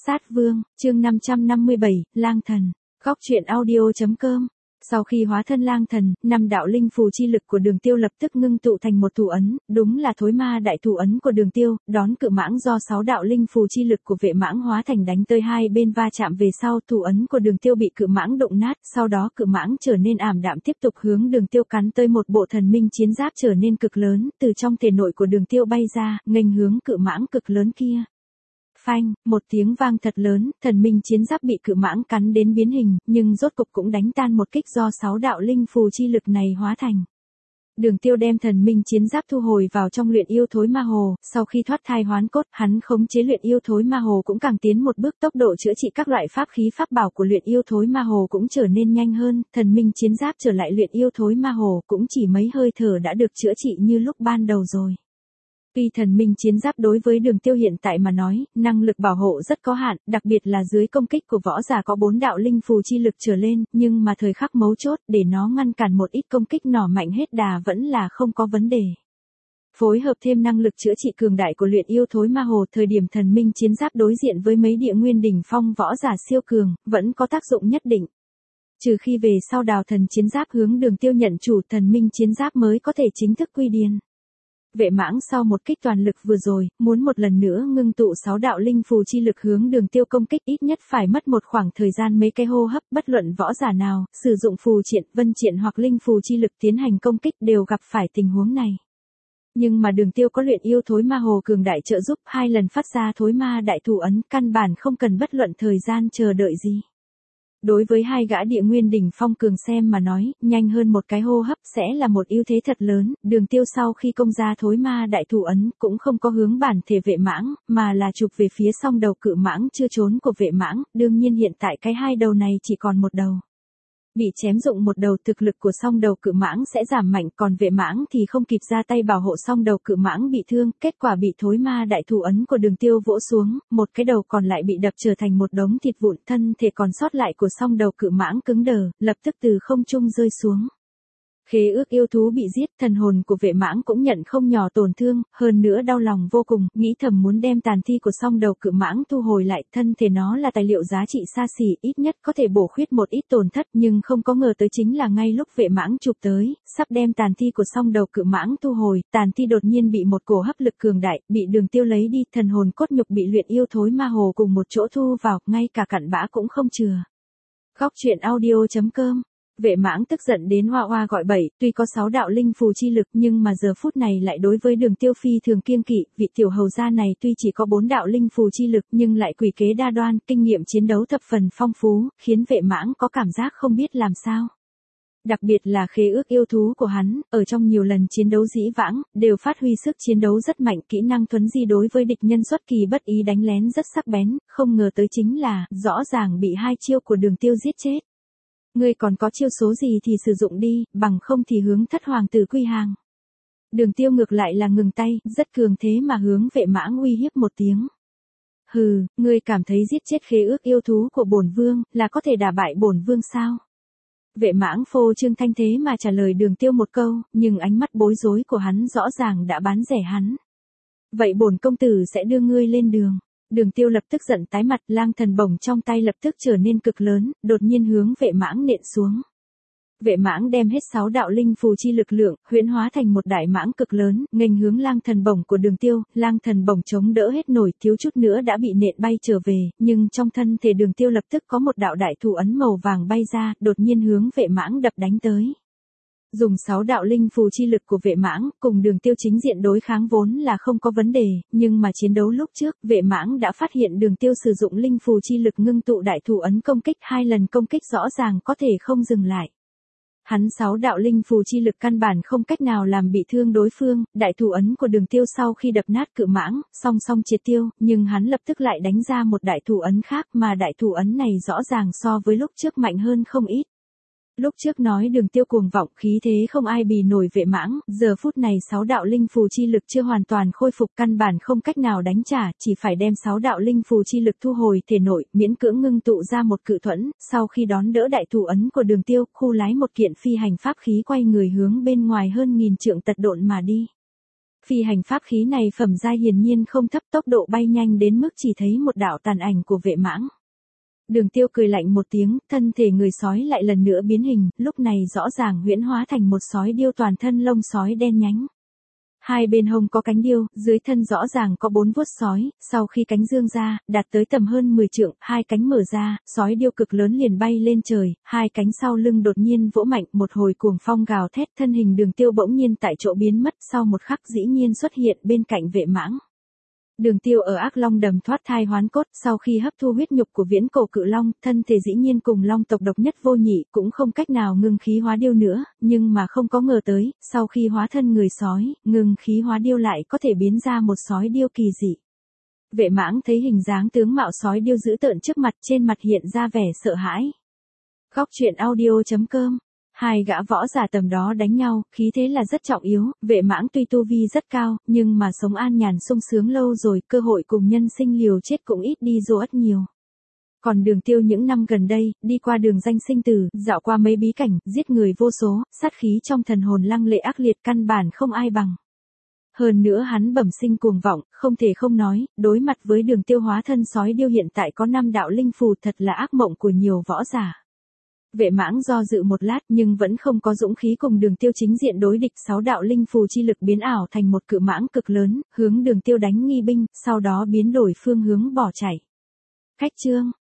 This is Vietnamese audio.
Sát Vương, chương 557, Lang Thần. Góc truyện audio.com. Sau khi hóa thân lang thần, 5 đạo linh phù chi lực của Đường Tiêu lập tức ngưng tụ thành một thủ ấn, đúng là thối ma đại thủ ấn của Đường Tiêu, đón cự mãng do 6 đạo linh phù chi lực của vệ mãng hóa thành đánh tới hai bên va chạm về sau, thủ ấn của Đường Tiêu bị cự mãng đụng nát, sau đó cự mãng trở nên ảm đạm tiếp tục hướng Đường Tiêu cắn tới một bộ thần minh chiến giáp trở nên cực lớn, từ trong thể nội của Đường Tiêu bay ra, nghênh hướng cự mãng cực lớn kia. Phanh, một tiếng vang thật lớn, thần minh chiến giáp bị cự mãng cắn đến biến hình, nhưng rốt cục cũng đánh tan một kích do 6 đạo linh phù chi lực này hóa thành. Đường Tiêu đem thần minh chiến giáp thu hồi vào trong luyện yêu thối ma hồ, sau khi thoát thai hoán cốt, hắn khống chế luyện yêu thối ma hồ cũng càng tiến một bước, tốc độ chữa trị các loại pháp khí pháp bảo của luyện yêu thối ma hồ cũng trở nên nhanh hơn, thần minh chiến giáp trở lại luyện yêu thối ma hồ cũng chỉ mấy hơi thở đã được chữa trị như lúc ban đầu rồi. Tuy thần minh chiến giáp đối với Đường Tiêu hiện tại mà nói, năng lực bảo hộ rất có hạn, đặc biệt là dưới công kích của võ giả có 4 đạo linh phù chi lực trở lên, nhưng mà thời khắc mấu chốt để nó ngăn cản một ít công kích nỏ mạnh hết đà vẫn là không có vấn đề. Phối hợp thêm năng lực chữa trị cường đại của luyện yêu thối ma hồ, thời điểm thần minh chiến giáp đối diện với mấy địa nguyên đỉnh phong võ giả siêu cường, vẫn có tác dụng nhất định. Trừ khi về sau đào thần chiến giáp hướng Đường Tiêu nhận chủ, thần minh chiến giáp mới có thể chính thức quy điên. Vệ mãng sau một kích toàn lực vừa rồi, muốn một lần nữa ngưng tụ 6 đạo linh phù chi lực hướng Đường Tiêu công kích ít nhất phải mất một khoảng thời gian mấy cái hô hấp, bất luận võ giả nào, sử dụng phù triện, vân triện hoặc linh phù chi lực tiến hành công kích đều gặp phải tình huống này. Nhưng mà Đường Tiêu có luyện yêu thối ma hồ cường đại trợ giúp, 2 lần phát ra thối ma đại thủ ấn, căn bản không cần bất luận thời gian chờ đợi gì. Đối với hai gã địa nguyên đỉnh phong cường xem mà nói, nhanh hơn một cái hô hấp sẽ là một ưu thế thật lớn. Đường Tiêu sau khi công ra thối ma đại thủ ấn cũng không có hướng bản thể vệ mãng, mà là chụp về phía song đầu cự mãng chưa trốn của vệ mãng, đương nhiên hiện tại cái hai đầu này chỉ còn một đầu. Bị chém dụng một đầu, thực lực của song đầu cự mãng sẽ giảm mạnh, còn vệ mãng thì không kịp ra tay bảo hộ song đầu cự mãng bị thương, kết quả bị thối ma đại thủ ấn của Đường Tiêu vỗ xuống, một cái đầu còn lại bị đập trở thành một đống thịt vụn, thân thể còn sót lại của song đầu cự mãng cứng đờ, lập tức từ không trung rơi xuống. Khế ước yêu thú bị giết, thần hồn của vệ mãng cũng nhận không nhỏ tổn thương, hơn nữa đau lòng vô cùng, nghĩ thầm muốn đem tàn thi của song đầu cự mãng thu hồi lại, thân thể nó là tài liệu giá trị xa xỉ, ít nhất có thể bổ khuyết một ít tổn thất, nhưng không có ngờ tới chính là ngay lúc vệ mãng chụp tới, sắp đem tàn thi của song đầu cự mãng thu hồi, tàn thi đột nhiên bị một cổ hấp lực cường đại, bị Đường Tiêu lấy đi, thần hồn cốt nhục bị luyện yêu thối ma hồ cùng một chỗ thu vào, ngay cả cặn bã cũng không chừa. Góc truyện audio.com. Vệ mãng tức giận đến hoa hoa gọi bậy, tuy có 6 đạo linh phù chi lực nhưng mà giờ phút này lại đối với Đường Tiêu phi thường kiêng kỵ, vị tiểu hầu gia này tuy chỉ có 4 đạo linh phù chi lực nhưng lại quỷ kế đa đoan, kinh nghiệm chiến đấu thập phần phong phú, khiến vệ mãng có cảm giác không biết làm sao. Đặc biệt là khế ước yêu thú của hắn, ở trong nhiều lần chiến đấu dĩ vãng, đều phát huy sức chiến đấu rất mạnh, kỹ năng thuấn di đối với địch nhân xuất kỳ bất ý đánh lén rất sắc bén, không ngờ tới chính là, rõ ràng bị 2 chiêu của Đường Tiêu giết chết. Ngươi còn có chiêu số gì thì sử dụng đi, bằng không thì hướng thất hoàng tử quy hàng. Đường Tiêu ngược lại là ngừng tay, rất cường thế mà hướng vệ mãng uy hiếp một tiếng. Hừ, ngươi cảm thấy giết chết khế ước yêu thú của bổn vương, là có thể đả bại bổn vương sao? Vệ mãng phô trương thanh thế mà trả lời Đường Tiêu một câu, nhưng ánh mắt bối rối của hắn rõ ràng đã bán rẻ hắn. Vậy bổn công tử sẽ đưa ngươi lên đường. Đường Tiêu lập tức giận tái mặt, lang thần bổng trong tay lập tức trở nên cực lớn, đột nhiên hướng vệ mãng nện xuống. Vệ mãng đem hết 6 đạo linh phù chi lực lượng, huyễn hóa thành một đại mãng cực lớn, nghênh hướng lang thần bổng của Đường Tiêu, lang thần bổng chống đỡ hết nổi, thiếu chút nữa đã bị nện bay trở về, nhưng trong thân thể Đường Tiêu lập tức có một đạo đại thủ ấn màu vàng bay ra, đột nhiên hướng vệ mãng đập đánh tới. Dùng 6 đạo linh phù chi lực của vệ mãng, cùng Đường Tiêu chính diện đối kháng vốn là không có vấn đề, nhưng mà chiến đấu lúc trước, vệ mãng đã phát hiện Đường Tiêu sử dụng linh phù chi lực ngưng tụ đại thủ ấn công kích, 2 lần công kích rõ ràng có thể không dừng lại. Hắn 6 đạo linh phù chi lực căn bản không cách nào làm bị thương đối phương, đại thủ ấn của Đường Tiêu sau khi đập nát cự mãng, song song triệt tiêu, nhưng hắn lập tức lại đánh ra một đại thủ ấn khác mà đại thủ ấn này rõ ràng so với lúc trước mạnh hơn không ít. Lúc trước nói Đường Tiêu cuồng vọng khí thế không ai bì nổi vệ mãng, giờ phút này 6 đạo linh phù chi lực chưa hoàn toàn khôi phục, căn bản không cách nào đánh trả, chỉ phải đem 6 đạo linh phù chi lực thu hồi thể nội, miễn cưỡng ngưng tụ ra một cự thuẫn, sau khi đón đỡ đại thủ ấn của Đường Tiêu, khu lái một kiện phi hành pháp khí quay người hướng bên ngoài hơn 1000 trượng tật độn mà đi. Phi hành pháp khí này phẩm giai hiển nhiên không thấp, tốc độ bay nhanh đến mức chỉ thấy một đạo tàn ảnh của vệ mãng. Đường Tiêu cười lạnh một tiếng, thân thể người sói lại lần nữa biến hình, lúc này rõ ràng huyễn hóa thành một sói điêu toàn thân lông sói đen nhánh. Hai bên hông có cánh điêu, dưới thân rõ ràng có 4 vuốt sói, sau khi cánh dương ra, đạt tới tầm hơn 10 trượng, hai cánh mở ra, sói điêu cực lớn liền bay lên trời, hai cánh sau lưng đột nhiên vỗ mạnh, một hồi cuồng phong gào thét, thân hình Đường Tiêu bỗng nhiên tại chỗ biến mất, sau một khắc dĩ nhiên xuất hiện bên cạnh vệ mãng. Đường Tiêu ở Ác Long đầm thoát thai hoán cốt, sau khi hấp thu huyết nhục của viễn cổ cự long, thân thể dĩ nhiên cùng long tộc độc nhất vô nhị, cũng không cách nào ngưng khí hóa điêu nữa, nhưng mà không có ngờ tới, sau khi hóa thân người sói, ngưng khí hóa điêu lại có thể biến ra một sói điêu kỳ dị. Vệ mãng thấy hình dáng tướng mạo sói điêu dữ tợn trước mặt, trên mặt hiện ra vẻ sợ hãi. Góc truyện audio.com. Hai gã võ giả tầm đó đánh nhau, khí thế là rất trọng yếu, vệ mãng tuy tu vi rất cao, nhưng mà sống an nhàn sung sướng lâu rồi, cơ hội cùng nhân sinh liều chết cũng ít đi rất nhiều. Còn Đường Tiêu những năm gần đây, đi qua đường danh sinh tử, dạo qua mấy bí cảnh, giết người vô số, sát khí trong thần hồn lăng lệ ác liệt căn bản không ai bằng. Hơn nữa hắn bẩm sinh cuồng vọng, không thể không nói, đối mặt với Đường Tiêu hóa thân sói điêu hiện tại có 5 đạo linh phù thật là ác mộng của nhiều võ giả. Vệ mãng do dự một lát nhưng vẫn không có dũng khí cùng Đường Tiêu chính diện đối địch, 6 đạo linh phù chi lực biến ảo thành một cự mãng cực lớn, hướng Đường Tiêu đánh nghi binh, sau đó biến đổi phương hướng bỏ chạy. Khách chương